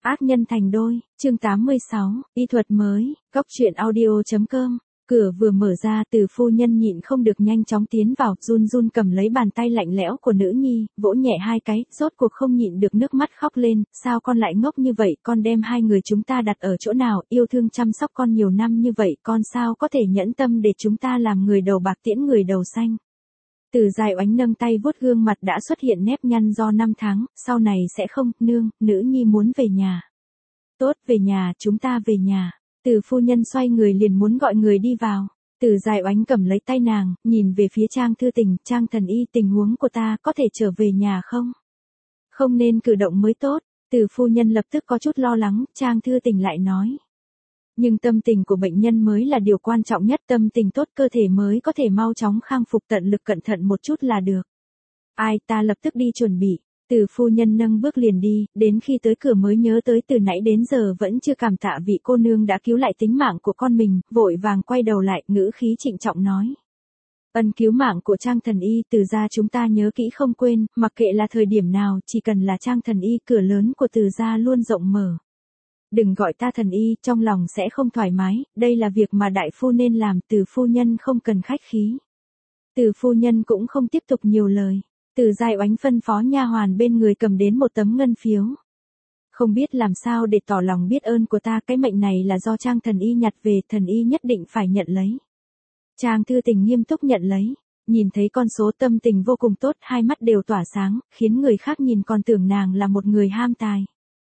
Ác nhân thành đôi, chương 86, y thuật mới, góc truyện audio.com. Cửa vừa mở ra, Từ phu nhân nhịn không được nhanh chóng tiến vào, run run cầm lấy bàn tay lạnh lẽo của nữ nhi, vỗ nhẹ hai cái, rốt cuộc không nhịn được nước mắt khóc lên, sao con lại ngốc như vậy, con đem hai người chúng ta đặt ở chỗ nào, yêu thương chăm sóc con nhiều năm như vậy, con sao có thể nhẫn tâm để chúng ta làm người đầu bạc tiễn người đầu xanh. Từ Dài Oánh nâng tay vuốt gương mặt đã xuất hiện nếp nhăn do 5 tháng, sau này sẽ không, nương, nữ nhi muốn về nhà. Tốt, về nhà, chúng ta về nhà. Từ phu nhân xoay người liền muốn gọi người đi vào. Từ Dài Oánh cầm lấy tay nàng, nhìn về phía Trang Thư Tình, Trang thần y, tình huống của ta có thể trở về nhà không? Không nên cử động mới tốt. Từ phu nhân lập tức có chút lo lắng, Trang Thư Tình lại nói. Nhưng tâm tình của bệnh nhân mới là điều quan trọng nhất, tâm tình tốt cơ thể mới có thể mau chóng khang phục, tận lực cẩn thận một chút là được. Ai, ta lập tức đi chuẩn bị. Từ phu nhân nâng bước liền đi, đến khi tới cửa mới nhớ tới từ nãy đến giờ vẫn chưa cảm tạ vị cô nương đã cứu lại tính mạng của con mình, vội vàng quay đầu lại, ngữ khí trịnh trọng nói. Ân cứu mạng của Trang thần y, Từ gia chúng ta nhớ kỹ không quên, mặc kệ là thời điểm nào, chỉ cần là Trang thần y, cửa lớn của Từ gia luôn rộng mở. Đừng gọi ta thần y, trong lòng sẽ không thoải mái, đây là việc mà đại phu nên làm, Từ phu nhân không cần khách khí. Từ phu nhân cũng không tiếp tục nhiều lời. Từ Dài Oánh phân phó nha hoàn bên người cầm đến một tấm ngân phiếu. Không biết làm sao để tỏ lòng biết ơn của ta, cái mệnh này là do Trang thần y nhặt về, thần y nhất định phải nhận lấy. Trang Thư Tình nghiêm túc nhận lấy, nhìn thấy con số tâm tình vô cùng tốt, hai mắt đều tỏa sáng, khiến người khác nhìn còn tưởng nàng là một người ham tài.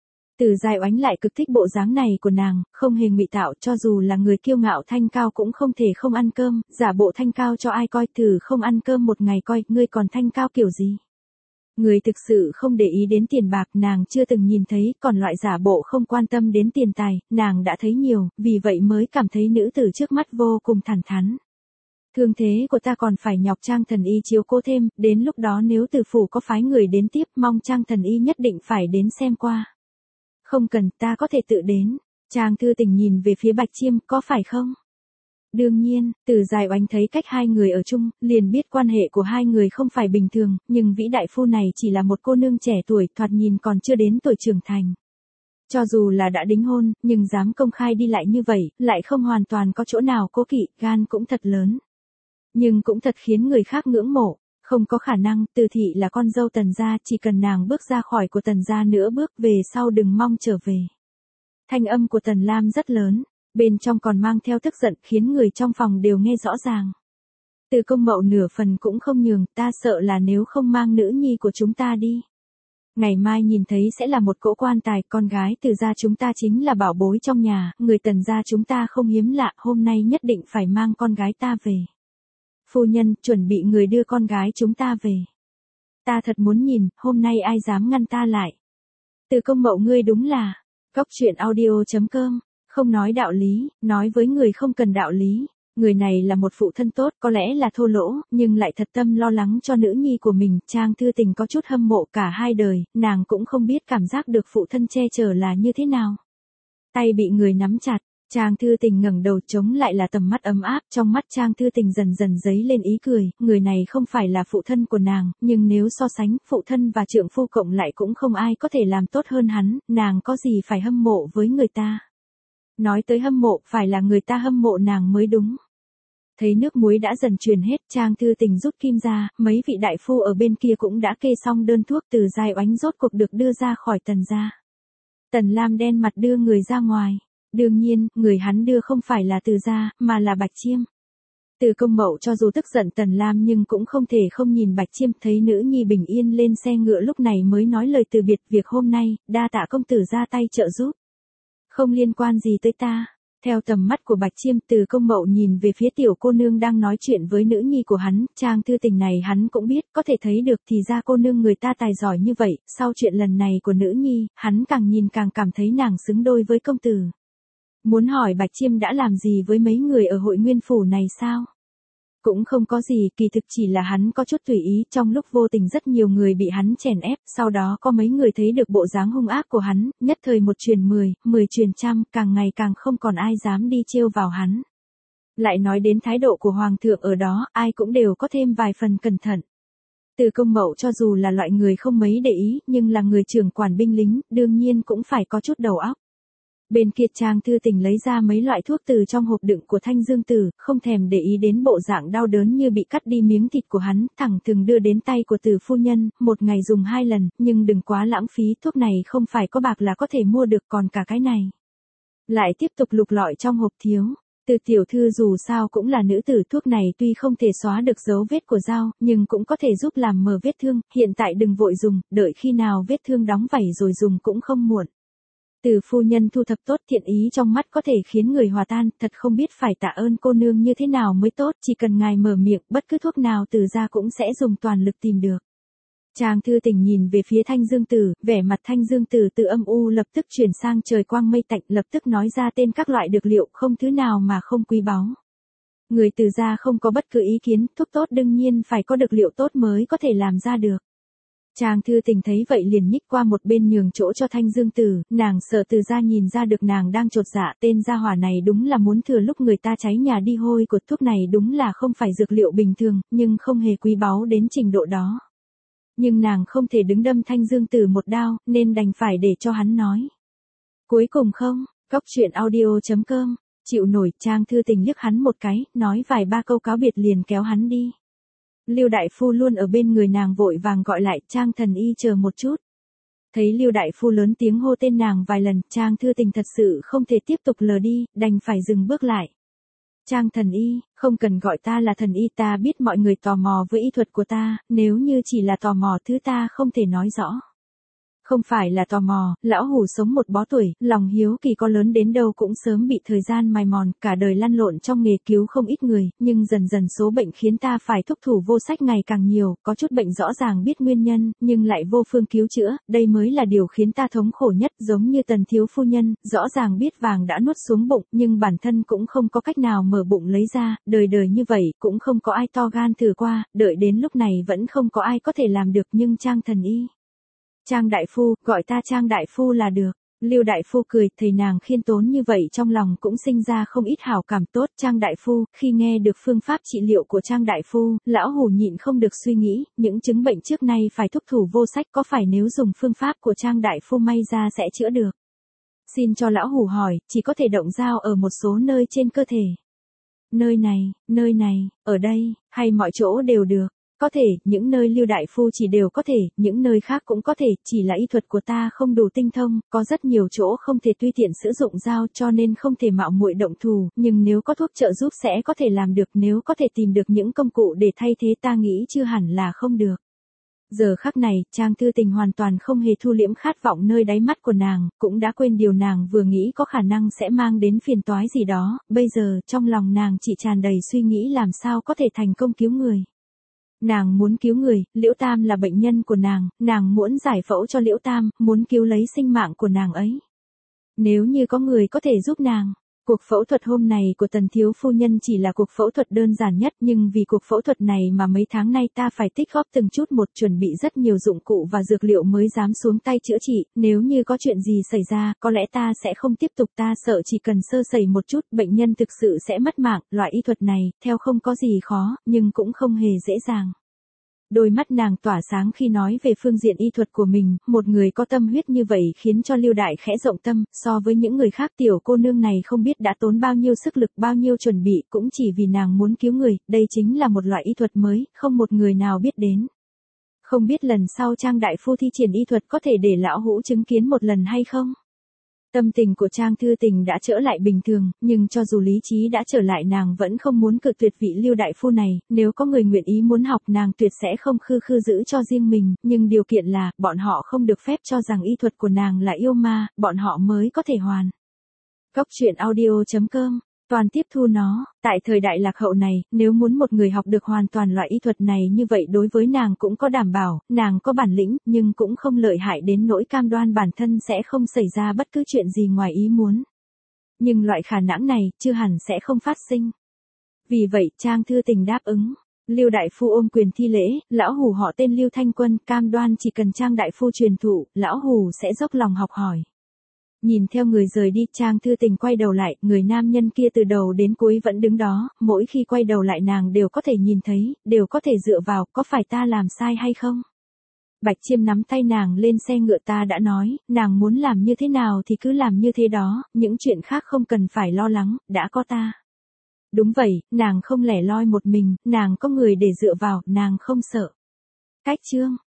Từ Dài Oánh lại cực thích bộ dáng này của nàng, không hề ngụy tạo, cho dù là người kiêu ngạo thanh cao cũng không thể không ăn cơm, giả bộ thanh cao cho ai coi, thử không ăn cơm một ngày coi, ngươi còn thanh cao kiểu gì. Người thực sự không để ý đến tiền bạc nàng chưa từng nhìn thấy, còn loại giả bộ không quan tâm đến tiền tài, nàng đã thấy nhiều, vì vậy mới cảm thấy nữ tử trước mắt vô cùng thẳng thắn. Thương thế của ta còn phải nhọc Trang thần y chiếu cố thêm, đến lúc đó nếu Từ phủ có phái người đến tiếp, mong Trang thần y nhất định phải đến xem qua. Không cần, ta có thể tự đến. Trang Thư Tình nhìn về phía Bạch Chiêm, có phải không? Đương nhiên, Từ Dài Oánh thấy cách hai người ở chung, liền biết quan hệ của hai người không phải bình thường, nhưng vĩ đại phu này chỉ là một cô nương trẻ tuổi, thoạt nhìn còn chưa đến tuổi trưởng thành. Cho dù là đã đính hôn, nhưng dám công khai đi lại như vậy, lại không hoàn toàn có chỗ nào cố kỵ, gan cũng thật lớn. Nhưng cũng thật khiến người khác ngưỡng mộ. Không có khả năng, Từ thị là con dâu Tần gia, chỉ cần nàng bước ra khỏi của Tần gia nữa bước về sau đừng mong trở về. Thanh âm của Tần Lam rất lớn, bên trong còn mang theo tức giận, khiến người trong phòng đều nghe rõ ràng. Từ Công Mậu nửa phần cũng không nhường, ta sợ là nếu không mang nữ nhi của chúng ta đi. Ngày mai nhìn thấy sẽ là một cỗ quan tài, con gái Từ gia chúng ta chính là bảo bối trong nhà, người Tần gia chúng ta không hiếm lạ, hôm nay nhất định phải mang con gái ta về. Phu nhân, chuẩn bị người đưa con gái chúng ta về. Ta thật muốn nhìn, hôm nay ai dám ngăn ta lại. Từ Công Mậu ngươi đúng là, góc truyện audio.com, không nói đạo lý, nói với người không cần đạo lý. Người này là một phụ thân tốt, có lẽ là thô lỗ, nhưng lại thật tâm lo lắng cho nữ nhi của mình. Trang Thư Tình có chút hâm mộ cả hai đời, nàng cũng không biết cảm giác được phụ thân che chở là như thế nào. Tay bị người nắm chặt. Trang Thư Tình ngẩng đầu chống lại là tầm mắt ấm áp, trong mắt Trang Thư Tình dần dần dấy lên ý cười, người này không phải là phụ thân của nàng, nhưng nếu so sánh, phụ thân và trượng phu cộng lại cũng không ai có thể làm tốt hơn hắn, nàng có gì phải hâm mộ với người ta. Nói tới hâm mộ, phải là người ta hâm mộ nàng mới đúng. Thấy nước muối đã dần truyền hết, Trang Thư Tình rút kim ra, mấy vị đại phu ở bên kia cũng đã kê xong đơn thuốc. Từ Dài Oánh rốt cuộc được đưa ra khỏi Tần gia. Tần Lam đen mặt đưa người ra ngoài. Đương nhiên, người hắn đưa không phải là Từ gia, mà là Bạch Chiêm. Từ Công Mậu cho dù tức giận Tần Lam nhưng cũng không thể không nhìn Bạch Chiêm, thấy nữ nhi bình yên lên xe ngựa lúc này mới nói lời từ biệt, việc hôm nay, đa tạ công tử ra tay trợ giúp. Không liên quan gì tới ta. Theo tầm mắt của Bạch Chiêm, Từ Công Mậu nhìn về phía tiểu cô nương đang nói chuyện với nữ nhi của hắn, Trang Thư Tình này hắn cũng biết, có thể thấy được thì ra cô nương người ta tài giỏi như vậy, sau chuyện lần này của nữ nhi, hắn càng nhìn càng cảm thấy nàng xứng đôi với công tử. Muốn hỏi Bạch Chiêm đã làm gì với mấy người ở Hội Nguyên phủ này sao? Cũng không có gì, kỳ thực chỉ là hắn có chút tùy ý, trong lúc vô tình rất nhiều người bị hắn chèn ép, sau đó có mấy người thấy được bộ dáng hung ác của hắn, nhất thời một truyền 10, 10 truyền trăm, càng ngày càng không còn ai dám đi trêu vào hắn. Lại nói đến thái độ của Hoàng thượng ở đó, ai cũng đều có thêm vài phần cẩn thận. Từ Công Mậu cho dù là loại người không mấy để ý, nhưng là người trưởng quản binh lính, đương nhiên cũng phải có chút đầu óc. Bên kia Trang Thư Tình lấy ra mấy loại thuốc từ trong hộp đựng của Thanh Dương Tử, không thèm để ý đến bộ dạng đau đớn như bị cắt đi miếng thịt của hắn, thẳng thừng đưa đến tay của Từ phu nhân, một ngày dùng 2 lần, nhưng đừng quá lãng phí, thuốc này không phải có bạc là có thể mua được, còn cả cái này. Lại tiếp tục lục lọi trong hộp thiếu. Từ tiểu thư dù sao cũng là nữ tử, thuốc này tuy không thể xóa được dấu vết của dao, nhưng cũng có thể giúp làm mờ vết thương, hiện tại đừng vội dùng, đợi khi nào vết thương đóng vảy rồi dùng cũng không muộn. Từ phu nhân thu thập tốt, thiện ý trong mắt có thể khiến người hòa tan, thật không biết phải tạ ơn cô nương như thế nào mới tốt, chỉ cần ngài mở miệng, bất cứ thuốc nào từ ra cũng sẽ dùng toàn lực tìm được. Trang Thư Tình nhìn về phía Thanh Dương Tử, vẻ mặt Thanh Dương Tử từ âm u lập tức chuyển sang trời quang mây tạnh, lập tức nói ra tên các loại dược liệu, không thứ nào mà không quý báu. Người từ gia không có bất cứ ý kiến, thuốc tốt đương nhiên phải có dược liệu tốt mới có thể làm ra được. Trang Thư Tình thấy vậy liền nhích qua một bên nhường chỗ cho Thanh Dương Tử, nàng sợ từ gia nhìn ra được nàng đang chột dạ, tên gia hỏa này đúng là muốn thừa lúc người ta cháy nhà đi hôi của, thuốc này đúng là không phải dược liệu bình thường, nhưng không hề quý báu đến trình độ đó. Nhưng nàng không thể đứng đâm Thanh Dương Tử một đao, nên đành phải để cho hắn nói. Cuối cùng không, coctruyện.audio.com, chịu nổi. Trang Thư Tình liếc hắn một cái, nói vài ba câu cáo biệt liền kéo hắn đi. Lưu đại phu luôn ở bên người nàng vội vàng gọi lại, Trang thần y chờ một chút. Thấy Lưu đại phu lớn tiếng hô tên nàng vài lần, Trang Thư Tình thật sự không thể tiếp tục lờ đi, đành phải dừng bước lại. Trang thần y, không cần gọi ta là thần y, ta biết mọi người tò mò với y thuật của ta, nếu như chỉ là tò mò thứ ta không thể nói rõ. Không phải là tò mò, lão hủ sống một bó tuổi, lòng hiếu kỳ có lớn đến đâu cũng sớm bị thời gian mài mòn, cả đời lăn lộn trong nghề cứu không ít người, nhưng dần dần số bệnh khiến ta phải thúc thủ vô sách ngày càng nhiều, có chút bệnh rõ ràng biết nguyên nhân, nhưng lại vô phương cứu chữa, đây mới là điều khiến ta thống khổ nhất, giống như Tần thiếu phu nhân, rõ ràng biết vàng đã nuốt xuống bụng, nhưng bản thân cũng không có cách nào mở bụng lấy ra, đời đời như vậy, cũng không có ai to gan thử qua, đợi đến lúc này vẫn không có ai có thể làm được, nhưng Trang thần y. Trang đại phu, gọi ta Trang đại phu là được. Lưu đại phu cười, thầy nàng khiêm tốn như vậy trong lòng cũng sinh ra không ít hảo cảm tốt. Trang đại phu, khi nghe được phương pháp trị liệu của Trang đại phu, lão hủ nhịn không được suy nghĩ, những chứng bệnh trước nay phải thúc thủ vô sách, có phải nếu dùng phương pháp của Trang đại phu may ra sẽ chữa được? Xin cho lão hủ hỏi, chỉ có thể động dao ở một số nơi trên cơ thể. Nơi này, ở đây, hay mọi chỗ đều được? Có thể, những nơi Lưu đại phu chỉ đều có thể, những nơi khác cũng có thể, chỉ là y thuật của ta không đủ tinh thông, có rất nhiều chỗ không thể tùy tiện sử dụng dao cho nên không thể mạo muội động thủ, nhưng nếu có thuốc trợ giúp sẽ có thể làm được, nếu có thể tìm được những công cụ để thay thế ta nghĩ chưa hẳn là không được. Giờ khắc này, Trang Thư Tình hoàn toàn không hề thu liễm khát vọng nơi đáy mắt của nàng, cũng đã quên điều nàng vừa nghĩ có khả năng sẽ mang đến phiền toái gì đó, bây giờ trong lòng nàng chỉ tràn đầy suy nghĩ làm sao có thể thành công cứu người. Nàng muốn cứu người, Liễu Tam là bệnh nhân của nàng muốn giải phẫu cho Liễu Tam, muốn cứu lấy sinh mạng của nàng ấy. Nếu như có người có thể giúp nàng. Cuộc phẫu thuật hôm này của Tần thiếu phu nhân chỉ là cuộc phẫu thuật đơn giản nhất, nhưng vì cuộc phẫu thuật này mà mấy tháng nay ta phải tích góp từng chút một, chuẩn bị rất nhiều dụng cụ và dược liệu mới dám xuống tay chữa trị, nếu như có chuyện gì xảy ra, có lẽ ta sẽ không tiếp tục, ta sợ chỉ cần sơ sẩy một chút, bệnh nhân thực sự sẽ mất mạng, loại y thuật này, theo không có gì khó, nhưng cũng không hề dễ dàng. Đôi mắt nàng tỏa sáng khi nói về phương diện y thuật của mình, một người có tâm huyết như vậy khiến cho Lưu Đại khẽ rộng tâm, so với những người khác tiểu cô nương này không biết đã tốn bao nhiêu sức lực bao nhiêu chuẩn bị cũng chỉ vì nàng muốn cứu người, đây chính là một loại y thuật mới, không một người nào biết đến. Không biết lần sau Trang đại phu thi triển y thuật có thể để lão hũ chứng kiến một lần hay không? Tâm tình của Trang Thư Tình đã trở lại bình thường, nhưng cho dù lý trí đã trở lại nàng vẫn không muốn cự tuyệt vị Lưu đại phu này, nếu có người nguyện ý muốn học nàng tuyệt sẽ không khư khư giữ cho riêng mình, nhưng điều kiện là, bọn họ không được phép cho rằng y thuật của nàng là yêu ma, bọn họ mới có thể hoàn. Coctruyện.audio.com, toàn tiếp thu nó, tại thời đại lạc hậu này, nếu muốn một người học được hoàn toàn loại y thuật này như vậy đối với nàng cũng có đảm bảo, nàng có bản lĩnh, nhưng cũng không lợi hại đến nỗi cam đoan bản thân sẽ không xảy ra bất cứ chuyện gì ngoài ý muốn. Nhưng loại khả năng này, chưa hẳn sẽ không phát sinh. Vì vậy, Trang Thư Tình đáp ứng. Lưu đại phu ôm quyền thi lễ, lão hủ họ tên Lưu Thanh Quân, cam đoan chỉ cần Trang đại phu truyền thụ, lão hủ sẽ dốc lòng học hỏi. Nhìn theo người rời đi, Trang Thư Tình quay đầu lại, người nam nhân kia từ đầu đến cuối vẫn đứng đó, mỗi khi quay đầu lại nàng đều có thể nhìn thấy, đều có thể dựa vào, có phải ta làm sai hay không? Bạch Chiêm nắm tay nàng lên xe ngựa, ta đã nói, nàng muốn làm như thế nào thì cứ làm như thế đó, những chuyện khác không cần phải lo lắng, đã có ta. Đúng vậy, nàng không lẻ loi một mình, nàng có người để dựa vào, nàng không sợ. Cách chương